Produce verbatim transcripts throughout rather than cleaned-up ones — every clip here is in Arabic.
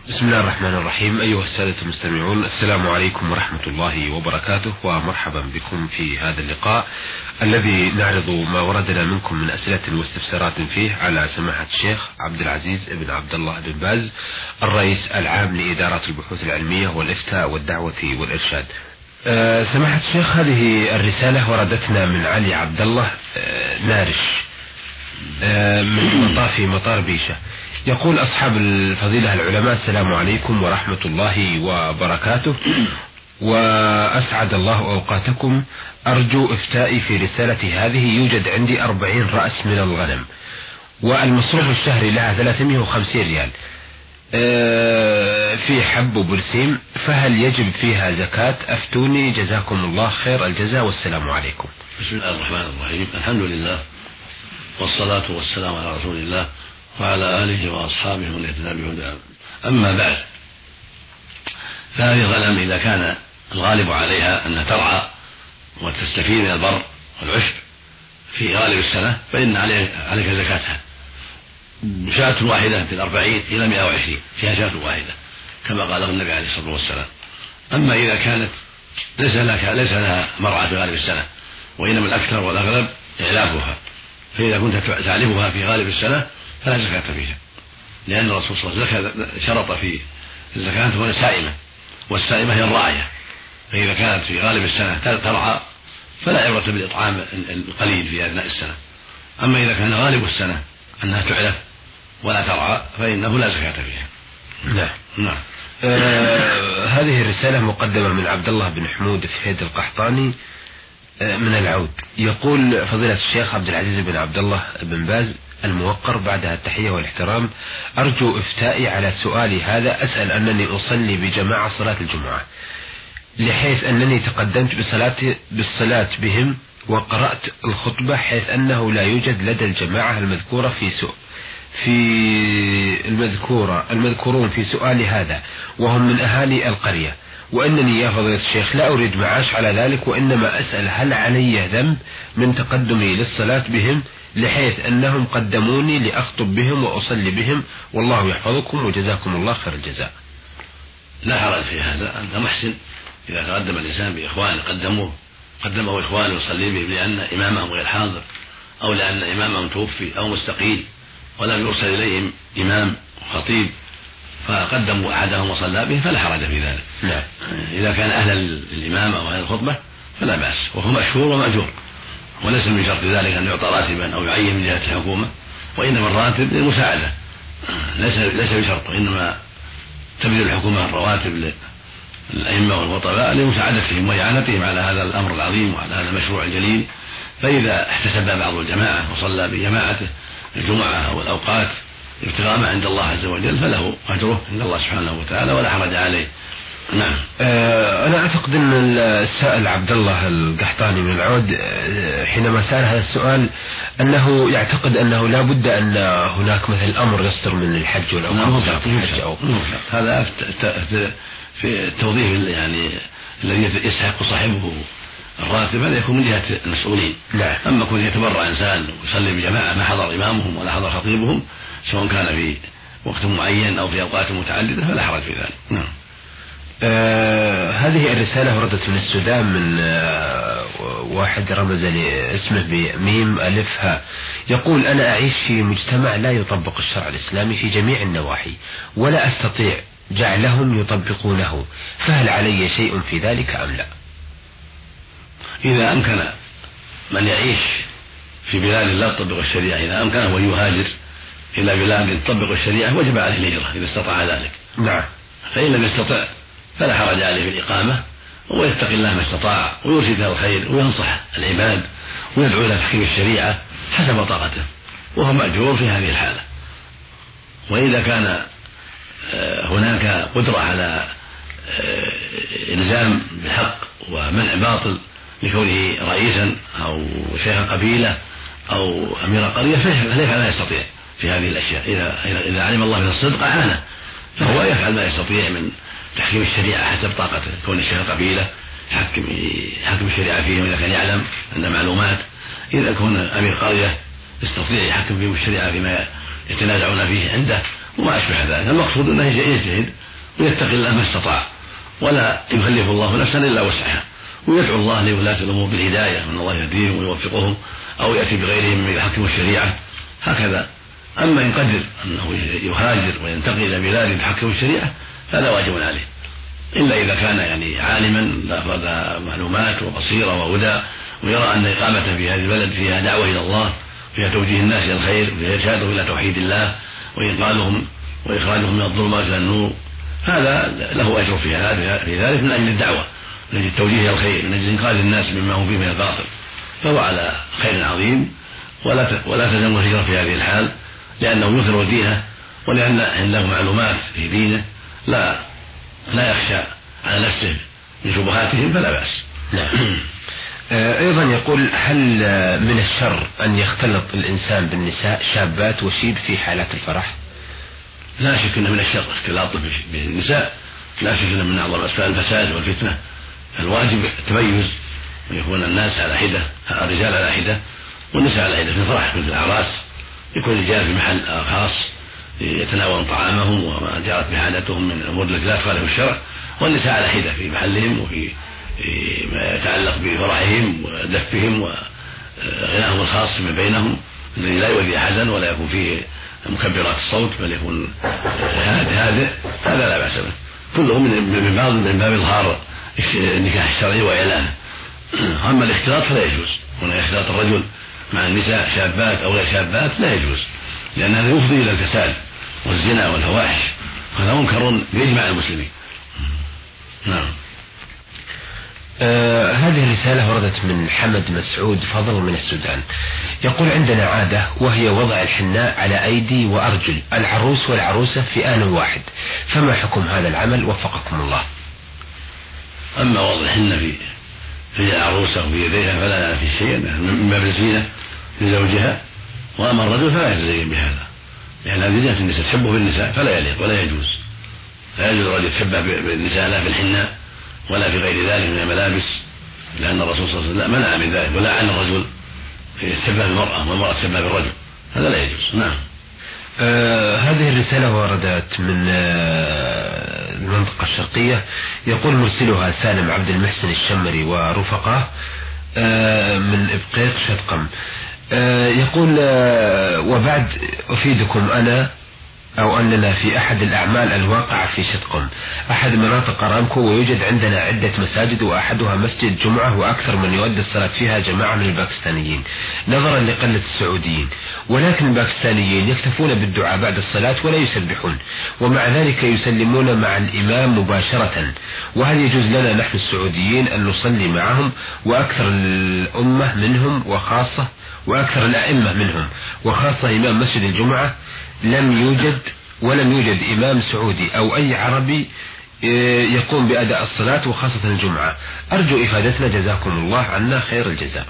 بسم الله الرحمن الرحيم. أيها السادة المستمعون، السلام عليكم ورحمة الله وبركاته، ومرحبا بكم في هذا اللقاء الذي نعرض ما وردنا منكم من أسئلة واستفسارات فيه على سماحة الشيخ عبد العزيز بن عبد الله بن باز، الرئيس العام لإدارة البحوث العلمية والإفتاء والدعوة والإرشاد. أه سماحة الشيخ، هذه الرسالة وردتنا من علي عبد الله أه نارش أه من مطاف مطار بيشة. يقول: أصحاب الفضيلة العلماء، السلام عليكم ورحمة الله وبركاته، وأسعد الله أوقاتكم. أرجو إفتائي في رسالة هذه. يوجد عندي أربعين رأس من الغنم، والمصروف الشهري لها ثلاثمائة وخمسين ريال في حب وبرسيم، فهل يجب فيها زكاة؟ أفتوني جزاكم الله خير الجزاء، والسلام عليكم. بسم الله الرحمن الرحيم. الحمد لله والصلاة والسلام على رسول الله وعلى آله وأصحابه ومن اهتدى بهداه. أما بعد، فهذه الغنم إذا كان الغالب عليها أنها ترعى وتستفيد من البر والعشب في غالب السنة، فإن عليك زكاتها. شاة واحدة في الأربعين إلى مئة وعشرين، فيها شاة واحدة كما قال النبي عليه الصلاة والسلام. أما إذا كانت ليس لك ليس لها مرعى في غالب السنة، وإنما الأكثر والأغلب إعلافها، فإذا كنت تعلفها في غالب السنة فلا زكاة فيها، لأن الرسول صلى الله عليه وسلم شرط في الزكاة هنا سائمة، والسائمة هي الراعية، فإذا كانت في غالب السنة ترعى فلا عبرة بالإطعام القليل في أثناء السنة. أما إذا كان غالب السنة أنها تعلف ولا ترعى فإنه لا زكاة فيها. نعم نعم. آه هذه الرسالة مقدمة من عبد الله بن حمود فهيد القحطاني آه من العود. يقول: فضيلة الشيخ عبد العزيز بن عبد الله بن باز الموقر، بعدها التحية والاحترام، أرجو إفتائي على سؤالي هذا. أسأل أنني أصلي بجماعة صلاة الجمعة، لحيث أنني تقدمت بصلاة بالصلاة بهم وقرأت الخطبة، حيث أنه لا يوجد لدى الجماعة المذكورة في سؤال في المذكورة المذكورون في سؤالي هذا، وهم من أهالي القرية، وإنني يا فضيلة الشيخ لا أريد معاش على ذلك، وإنما أسأل هل علي ذنب من تقدمي للصلاة بهم، لحيث أنهم قدموني لأخطب بهم وأصلي بهم، والله يحفظكم وجزاكم الله خير الجزاء. لا حرج في هذا، أنت محسن إذا تقدم الإنسان بإخوان قدموه قدمه إخوانه يصلي بهم لأن إمامهم غير حاضر، أو لأن إمامهم توفي أو مستقيل ولم يرسل إليهم إمام خطيب فقدموا أحدهم وصلى به، فلا حرج في ذلك. لا. إذا كان أهل الإمام أو أهل الخطبة فلا بأس، وهو مشهور ومأجور، وليس من شرط ذلك أن يعطى راتبا أو يعين من جهة الحكومة، وإنما الراتب للمساعدة ليس ليس بشرط، وإنما تبذل الحكومة الرواتب للأئمة والخطباء لمساعدتهم وإعانتهم على هذا الأمر العظيم وعلى هذا المشروع الجليل. فإذا احتسب بعض الجماعة وصلى بجماعته الجمعة أو الأوقات ابتغاء ما عند الله عز وجل فله أجره عند الله سبحانه وتعالى ولا حرج عليه. نعم. أه أنا أعتقد أن السائل عبد الله القحطاني من العود حينما سأل هذا السؤال أنه يعتقد أنه لا بد أن هناك مثل أمر يصدر من الحج والأوقاف. هذا في التوظيف يعني الذي يستحق صاحبه الراتب هذا يكون من جهة المسؤولين. لا. أما كون يتبرع إنسان ويصلي بجماعة ما حضر إمامهم ولا حضر خطيبهم سواء كان في وقت معين أو في أوقات متعددة فلا حرج في ذلك. نعم. آه هذه الرسالة وردت من السودان من آه واحد رمز لاسمه بميم ألف ها. يقول: أنا أعيش في مجتمع لا يطبق الشرع الإسلامي في جميع النواحي، ولا أستطيع جعلهم يطبقونه، فهل علي شيء في ذلك أم لا؟ إذا أمكن من يعيش في بلاد لا تطبق الشريعة، إذا أمكنه ويهاجر إلى بلاد تطبق الشريعة وجب عليه الهجرة إذا استطاع ذلك. نعم. فإن لم يستطع فلا حرج عليه في الإقامة، ويتقي الله ما استطاع ويرشد إلى الخير وينصح العباد ويدعو إلى تحكيم الشريعة حسب طاقته، وهو مأجور في هذه الحالة. وإذا كان هناك قدرة على إلزام بالحق ومنع باطل لكونه رئيسا أو شيخ قبيلة أو أمير قرية فليفعل ما يستطيع في هذه الأشياء. إذا إذا علم الله من الصدق أعانه، فهو يفعل ما يستطيع من تحكيم الشريعة حسب طاقته، كون الشيخ قبيلة يحكم يحكم الشريعة فيهم إذا كان يعلم عنده معلومات، إذا كان أمير قرية يستطيع يحكم فيهم الشريعة فيما يتنازعون فيه عنده، وما أشبه ذلك. المقصود أنه يجتهد ويتقي الله ما استطاع، ولا يكلف الله نفسا إلا وسعها، ويدعو الله لولاة الأمور بالهداية، من الله يهديهم ويوفقهم أو يأتي بغيرهم من يحكم الشريعة هكذا. أما إن قدر أنه يهاجر وينتقل إلى بلاد تحكم الشريعة هذا واجب عليه، إلا إذا كان يعني عالما ذا معلومات وبصيرة وهدى، ويرى أن إقامته في هذه البلد فيها دعوة إلى الله، فيها توجيه الناس إلى الخير، فيها إرشادهم إلى توحيد الله وإنقاذهم وإخراجهم من الظلمات إلى النور، هذا له أجر في هذا في ذلك من أجل الدعوة، من أجل التوجيه إلى الخير، من أجل إنقاذ الناس مما هم فيه من الباطل، فهو على خير عظيم. ولا ولا تلزم الهجرة في هذه الحال، لأنه يظهر دينه ولأن عنده معلومات في دينه لا لا يخشى على نفسه من شبهاتهم فلا بأس. نعم. أيضا يقول: هل من الشر أن يختلط الإنسان بالنساء شابات وشيب في حالات الفرح؟ لا شك أنه من الشر اختلاط بالنساء، لا شك أنه من أعظم أسباب الفساد والفتنة. الواجب التميز ويكون الناس على حدة، الرجال على حدة والنساء على حدة في الفرح، مثل الأعراس يكون الرجال في محل خاص يتناولون طعامهم وما جرت بحاجتهم من الأمور التي لا تخالف الشرع، والنساء على حدة في محلهم وفي ما يتعلق بفرحهم ودفهم وغناهم الخاص من بينهم الذي لا يؤذي أحدا ولا يكون فيه مكبرات الصوت بل يكون هادئ، هذا لا بأس به. كله من باب من باب إظهار النكاح الشرعي وإعلانه. أما الاختلاط فلا يجوز، هنا اختلاط الرجل مع النساء شابات أو غير شابات لا يجوز، لأن هذا يفضي إلى الفساد والزنا والفواحش، هذا منكر بإجماع المسلمين. نعم. آه هذه الرسالة وردت من حمد مسعود فضل من السودان، يقول: عندنا عادة وهي وضع الحناء على أيدي وأرجل العروس والعروسة في آن واحد، فما حكم هذا العمل وفقكم الله؟ أما وضع الحنة في في العروسة وفي يديها فلا في شيء من باب الزينة لزوجها، وأما الرجل فلا يتزين بهذا، لأن هذه زينة النساء تشبه بالنساء فلا يليق ولا يجوز. لا يجوز الرجل يتشبه بالنساء لا في الحناء ولا في غير ذلك من الملابس، لأن الرسول صلى الله عليه وسلم منع من ذلك، ولا عن الرجل يتشبه بالمرأة والمرأة تشبه بالرجل، هذا لا يجوز. نعم. آه هذه الرسالة وردت من آه المنطقة الشرقية، يقول مرسلها سالم عبد المحسن الشمري ورفقاه آه من إبقيق شدقم، آه يقول: آه وبعد أفيدكم أنا أو أننا في أحد الأعمال الواقعة في شدقم أحد مناطق أرامكو، ويوجد عندنا عدة مساجد وأحدها مسجد جمعة وأكثر من يؤدي الصلاة فيها جماعة من الباكستانيين نظرا لقلة السعوديين، ولكن الباكستانيين يكتفون بالدعاء بعد الصلاة ولا يسبحون، ومع ذلك يسلمون مع الإمام مباشرة، وهل يجوز لنا نحن السعوديين أن نصلي معهم وأكثر الأمة منهم وخاصة وأكثر الأئمة منهم وخاصة إمام مسجد الجمعة لم يوجد ولم يوجد إمام سعودي أو أي عربي يقوم بأداء الصلاة وخاصة الجمعة؟ أرجو إفادتنا جزاكم الله عنا خير الجزاء.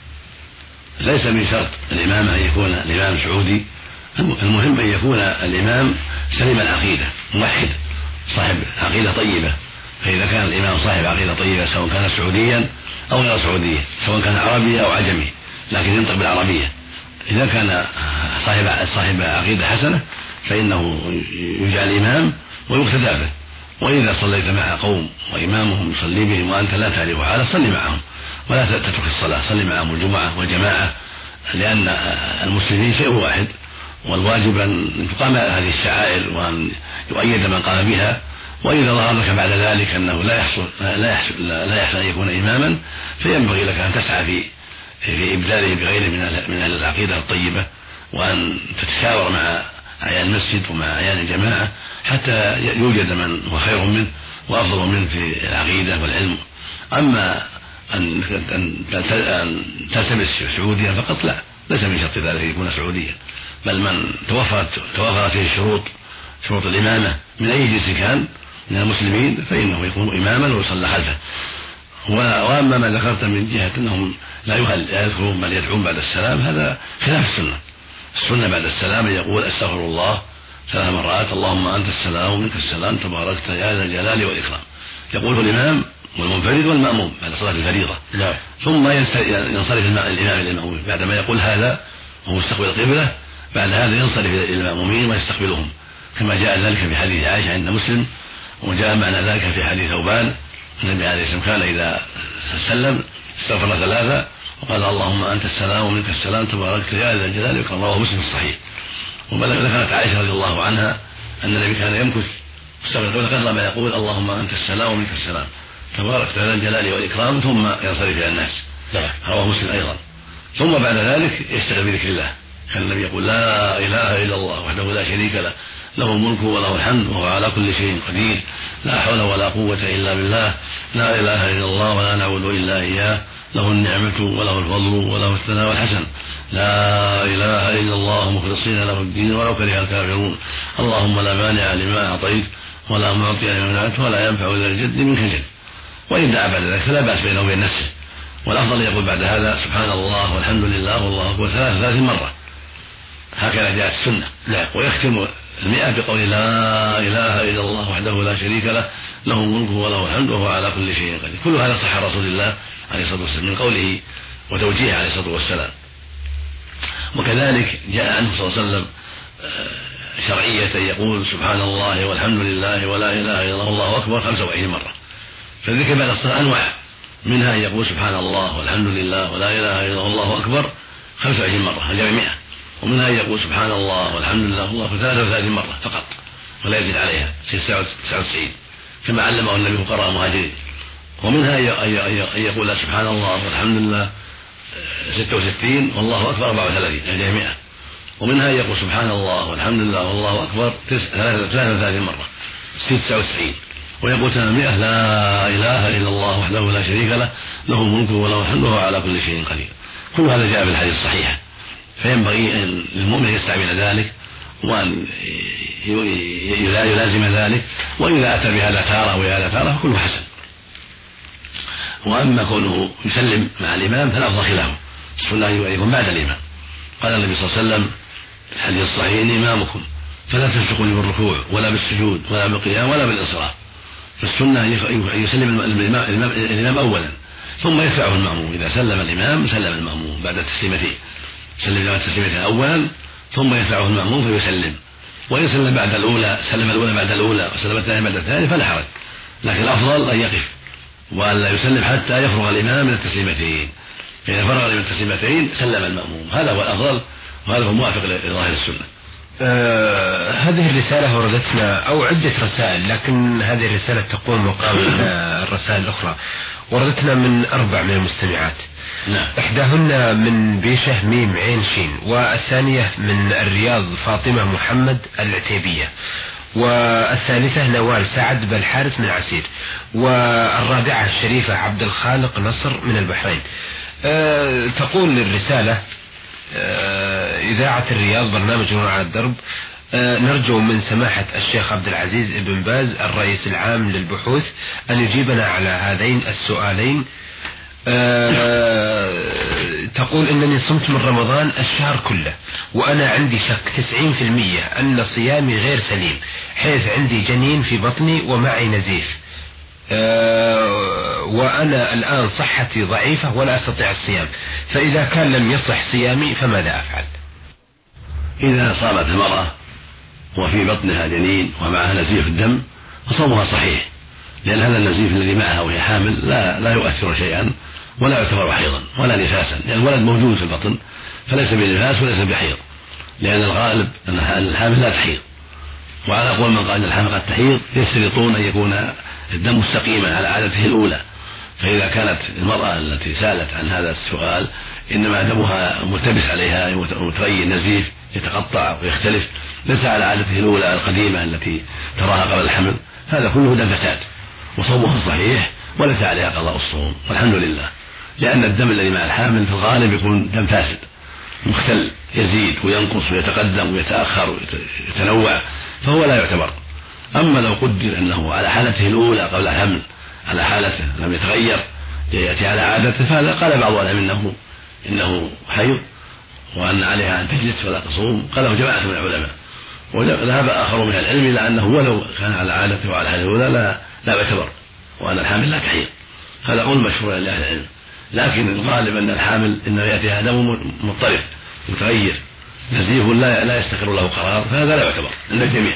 ليس من شرط الإمام أن يكون الإمام سعودي، المهم أن يكون الإمام سليم العقيدة موحد صاحب عقيدة طيبة، فإذا كان الإمام صاحب عقيدة طيبة سواء كان سعوديا أو غير سعوديا، سواء كان عربي أو عجمي لكن ينطق بالعربية، إذا كان صاحب صاحب عقيدة حسنة فإنه يجعل إمام ويقتدى به. وإذا صليت مع قوم وإمامهم يصلي بهم وأنت لا تعرف حاله صلي معهم ولا تترك الصلاة، صلي معهم الجمعة والجماعة، لأن المسلمين شيء واحد، والواجب أن تقام هذه الشعائر وأن يؤيد من قام بها. وإذا ظهر لك بعد ذلك أنه لا يحصل لا يحصل لا يحصل أن يكون إماما فينبغي لك أن تسعى في في إبداله بغيره من من العقيدة الطيبة، وأن تتشاور مع أعيان المسجد ومع أعيان الجماعة حتى يوجد من هو خير منه وأفضل منه في العقيدة والعلم. أما أن تلتمس سعوديا فقط لا، ليس من شرط ذلك يكون سعوديا، بل من توفرت توفرت فيه الشروط شروط الإمامة من أي جنس كان من المسلمين فإنه يكون إماما ويصلى خلفه. وأما ما ذكرت من جهة أنهم لا يذكرون بل يدعون بعد السلام هذا خلاف السنة. السنة بعد السلام يقول أستغفر الله ثلاث مرات اللهم أنت السلام ومنك السلام تباركت يا ذا الجلال والإكرام، يقوله الإمام والمنفرد والمأموم بعد صلاة الفريضة. لا. ثم ينصرف الإمام إلى المأمومين بعدما يقول هذا وهو مستقبل القبلة، بعد هذا ينصرف إلى المأمومين ويستقبلهم كما جاء ذلك في حديث عائشة عند مسلم، وجاء معنى ذلك في حديث ثوبان النبي عليه الصلاة والسلام كان إذا سلم استغفر ثلاثة وقال اللهم أنت السلام ومنك السلام تباركت يا ذا الجلال والإكرام، رواه مسلم الصحيح. وذكرت عائشة رضي الله عنها أن النبي كان يمكث استغفر قدر ما يقول اللهم أنت السلام ومنك السلام تباركت يا ذا الجلال والإكرام ثم ينصرف إلى الناس، رواه مسلم أيضا. ثم بعد ذلك يشتغل بذكر الله، كان النبي يقول لا إله إلا الله وحده لا شريك له له الملك وله الحمد وهو على كل شيء قدير لا حول ولا قوة إلا بالله لا إله إلا الله ولا نعبد إلا إياه له النعمة وله الفضل وله الثناء والحسن لا إله إلا الله مخلصين له الدين ولو كره الكافرون اللهم لا مانع لما أعطيت ولا معطي لما منعت ولا ينفع ذا الجد منك الجد. وإن دعا بعد ذلك فلا بأس بينه وبين نفسه، والأفضل يقول بعد هذا سبحان الله والحمد لله والله أكبر ثلاث ثلاث مرة، هكذا جاءت السنة. لا ويختم المئة بقول لا إله إلا الله وحده لا شريك له له الملك وله الحمد وهو على كل شيء قدير. كل هذا صح رسول الله عليه الصلاة والسلام من قوله وتوجيهه عليه الصلاة والسلام. وكذلك جاء عنه صلى الله عليه وسلم شرعية يقول سبحان الله والحمد لله ولا إله إلا الله والله أكبر خمسة وعشرين مرة. فالذكر بعد الصلاة أنواع، منها يقول سبحان الله والحمد لله ولا إله إلا الله والله أكبر خمسة وعشرين مرة الجمع مئة، ومنها يقول سبحان الله والحمد لله والله أكبر ثلاثة وثلاثين مرة فقط ولا يزيد عليها تسعة وتسعين كما علمه النبي فقراء المهاجرين. ومنها أن يقول سبحان الله والحمد لله ستة وستين والله أكبر أربعة وثلاثين الجمع مئة، ومنها يقول سبحان الله والحمد لله والله أكبر ثلاثة وثلاثين مرة تسعة وتسعين، ويقول ثمانمائة لا إله إلا الله وحده لا شريك له له الملك وله الحمد وهو على كل شيء قدير. كل هذا جاء في الحديث الصحيح، فينبغي أن المؤمن يستعمل ذلك وأن يلازم ذلك، وإذا أتى بهذا تارة وهذا تارة فكله حسن. وأما كونه يسلم مع الإمام فالأفضل خلافه، السنة أن يكون بعد الإمام. قال النبي صلى الله عليه وسلم في الحديث الصحيح إمامكم فلا تسبقوا بالركوع ولا بالسجود ولا بالقيام ولا بالانصراف، فالسنة أن يسلم الإمام, الإمام أولا ثم يتبعه المأموم. إذا سلم الإمام سلم المأموم بعد التسليمتين، سلم الإمام التسليمتين أولا ثم يتبعه المأموم فيسلم، وإن سلم بعد الأولى سلم الأولى بعد الأولى وسلم الثانية بعد الثانية فلا حرج، لكن الأفضل أن يقف وأن لا يسلم حتى يفرغ الإمام من التسليمتين، فإذا فرغ من التسليمتين سلم المأموم، هذا هو الأفضل وهذا هو موافق لظاهر السنة. آه هذه الرسالة وردتنا أو عدة رسائل، لكن هذه الرسالة تقوم مقام الرسائل الأخرى. وردتنا من أربع من المستمعات. نعم. إحداهن من بيشة ميم عين شين، والثانية من الرياض فاطمة محمد العتيبية، والثالثة نوال سعد بالحارث من عسير، والرابعة الشريفة عبد الخالق نصر من البحرين. أه تقول الرسالة: أه إذاعة الرياض برنامج نور على الدرب، أه نرجو من سماحة الشيخ عبد العزيز بن باز الرئيس العام للبحوث أن يجيبنا على هذين السؤالين. أه تقول إنني صمت من رمضان الشهر كله، وأنا عندي شك تسعين في المية أن صيامي غير سليم، حيث عندي جنين في بطني ومعي نزيف، أه وأنا الآن صحتي ضعيفة ولا أستطيع الصيام، فإذا كان لم يصح صيامي فماذا أفعل؟ إذا صامت المرأة وفي بطنها جنين ومعها نزيف الدم فصومها صحيح، لأن هذا النزيف الذي معها وهي حامل لا, لا يؤثر شيئا ولا يعتبر حيضا ولا نفاسا، لأن الولد موجود في البطن فليس بنفاس وليس بحيض، لأن الغالب أن الحامل لا تحيض. وعلى قول من قال أن الحامل قد تحيض يشترطون أن يكون الدم مستقيما على عادته الأولى، فإذا كانت المرأة التي سألت عن هذا السؤال إنما دمها ملتبس عليها وتغير نزيف يتقطع ويختلف ليس على عادته الأولى القديمة التي تراها قبل الحمل، هذا كله دم فساد وصومه صحيح وليس عليها قضاء الصوم والحمد لله، لأن الدم الذي مع الحامل في الغالب يكون دم فاسد مختل يزيد وينقص ويتقدم ويتأخر ويتنوع فهو لا يعتبر. أما لو قدر أنه على حالته الأولى قبل الحمل على حالته لم يتغير يأتي على عادته، فهذا قال بعض العلماء إنه إنه حيض وأن عليها أن تجلس ولا تصوم، قاله جماعة من العلماء، وذهب آخر من العلم إلى أنه ولو كان على عادته وعلى حالته الأولى لا لا يعتبر، وأن الحامل لا تحيض، هذا قول مشهور لأهل العلم. لكن الغالب أن الحامل إنه يأتيها دم مضطرب متغير نزيف لا لا يستقر له قرار، فهذا لا يعتبر عند الجميع،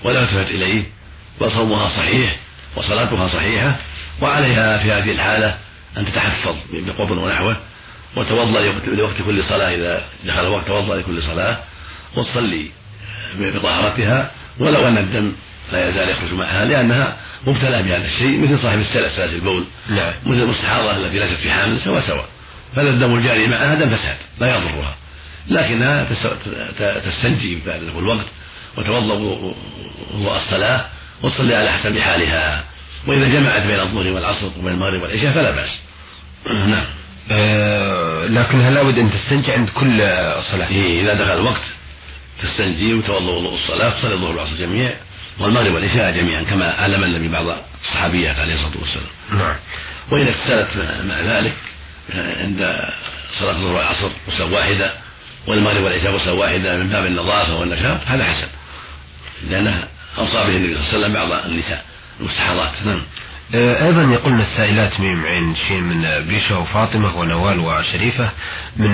ولا يلتفت إليه، وصومها صحيح وصلاتها صحيحة، وعليها في هذه الحالة أن تتحفظ بقبر ونحوه، وتوضأ لوقت كل صلاة إذا دخل الوقت توضأ لكل صلاة، وتصلي بطهارتها ولو أن الدم لا يزال يخرج معها، لأنها مبتلى بهذا الشيء مثل صاحب السلس سلس البول، نعم. مثل المستحاضة التي ليست في حامل، سواء سواء، فهذا الدم الجاري معها دم فساد لا يضرها، لكنها تستنجي بعد الوقت وتوضأ وضوء الصلاة وتصلي على حسب حالها، وإذا جمعت بين الظهر والعصر وبين المغرب والعشاء فلا بأس. نعم. أه لكن هل لابد أن تستنجي عند كل صلاة؟ إيه، إذا دخل الوقت تستنجي وتوضأ وضوء الصلاة، تصلي الظهر والعصر جميع والمغرب والعشاء جميعا، كما علم النبي بعض الصحابيات عليه الصلاة والسلام. نعم. وإذا اغتسلت مع ذلك عند صلاة الظهر والعصر غسلة واحدة والمغرب والعشاء غسلة واحدة من باب النظافة والنشاط، هذا حسن، لأنها أوصى به النبي صلى الله عليه وسلم بعض النساء المستحاضات. نعم. أيضا يقولنا السائلات ميم عين شين من بيشة وفاطمة ونوال وشريفة من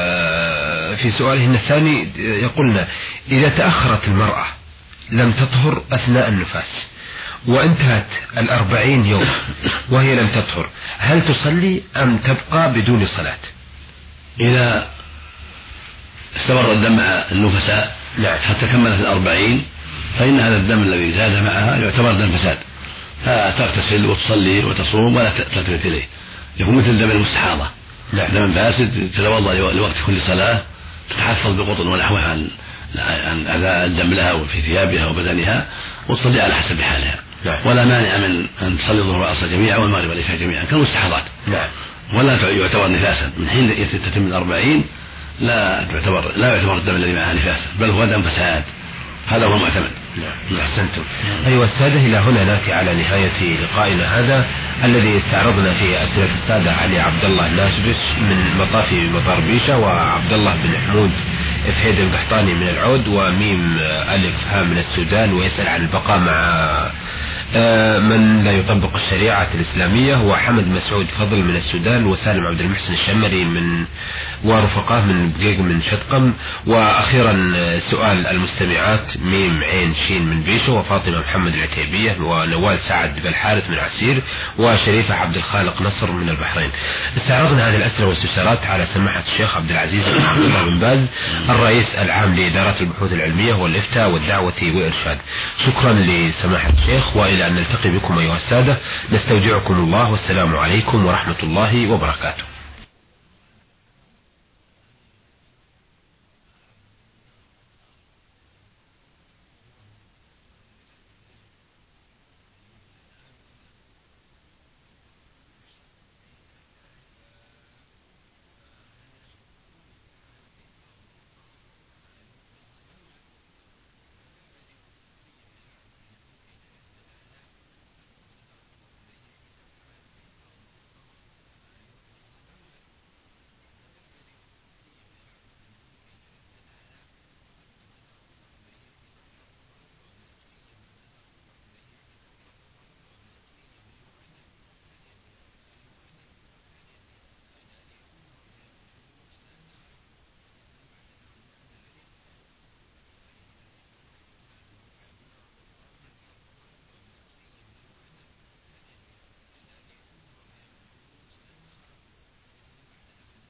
في سؤالهن الثاني يقولنا: إذا تأخرت المرأة لم تطهر أثناء النفاس وانتهت الأربعين يوم وهي لم تطهر، هل تصلي أم تبقى بدون صلاة؟ إذا استمر الدم مع النفساء حتى كملت الأربعين فإن هذا الدم الذي زاد معها يعتبر دم فساد، فتغتسل وتصلي وتصوم ولا تلتفت إليه، يكون مثل دم المستحاضة، دم فاسد، تتوضأ لوقت كل صلاة، تتحفظ بقطن ونحوها عن عن أذى الدم لها وفي ثيابها وبدنها، وتصلي على حسب حالها. نعم. ولا مانع من أن تصلي الظهر والعصر جميعا والمغرب والعشاء جميعا كالمستحاضات. نعم. ولا يعتبر نفاسا من حين تتم الأربعين، لا تعتبر لا يعتبر الدم الذي معها نفاسا، بل هو دم فساد، هذا هو المعتمد. نعم. أحسنتم. أيها السادة، إلى هنا نأتي على نهاية لقائنا هذا الذي استعرضنا فيه أسئلة السادة علي عبد الله الناسبس من مطاف مطار بيشة، وعبد الله بن حمود فهيد القحطاني من العود، وميم ألف ها من السودان، ويسأل عن البقاء مع من لا يطبق الشريعة الإسلامية، وحمد مسعود فضل من السودان، وسالم عبد المحسن الشمري من ورفقاه من بقيق من شتقم، وأخيرا سؤال المستمعات ميم عين شين من بيشو، وفاطمة محمد العتيبية، ونوال سعد بالحارث من عسير، وشريفة عبد الخالق نصر من البحرين. استعرضنا هذه الأسئلة والاستفسارات على سماحة الشيخ عبد العزيز بن عبد الله بن باز الرئيس العام لإدارة البحوث العلمية والإفتاء والدعوة والإرشاد. شكرا لسماحة الشيخ، وإلى أن نلتقي بكم أيها السادة نستودعكم الله، والسلام عليكم ورحمة الله وبركاته.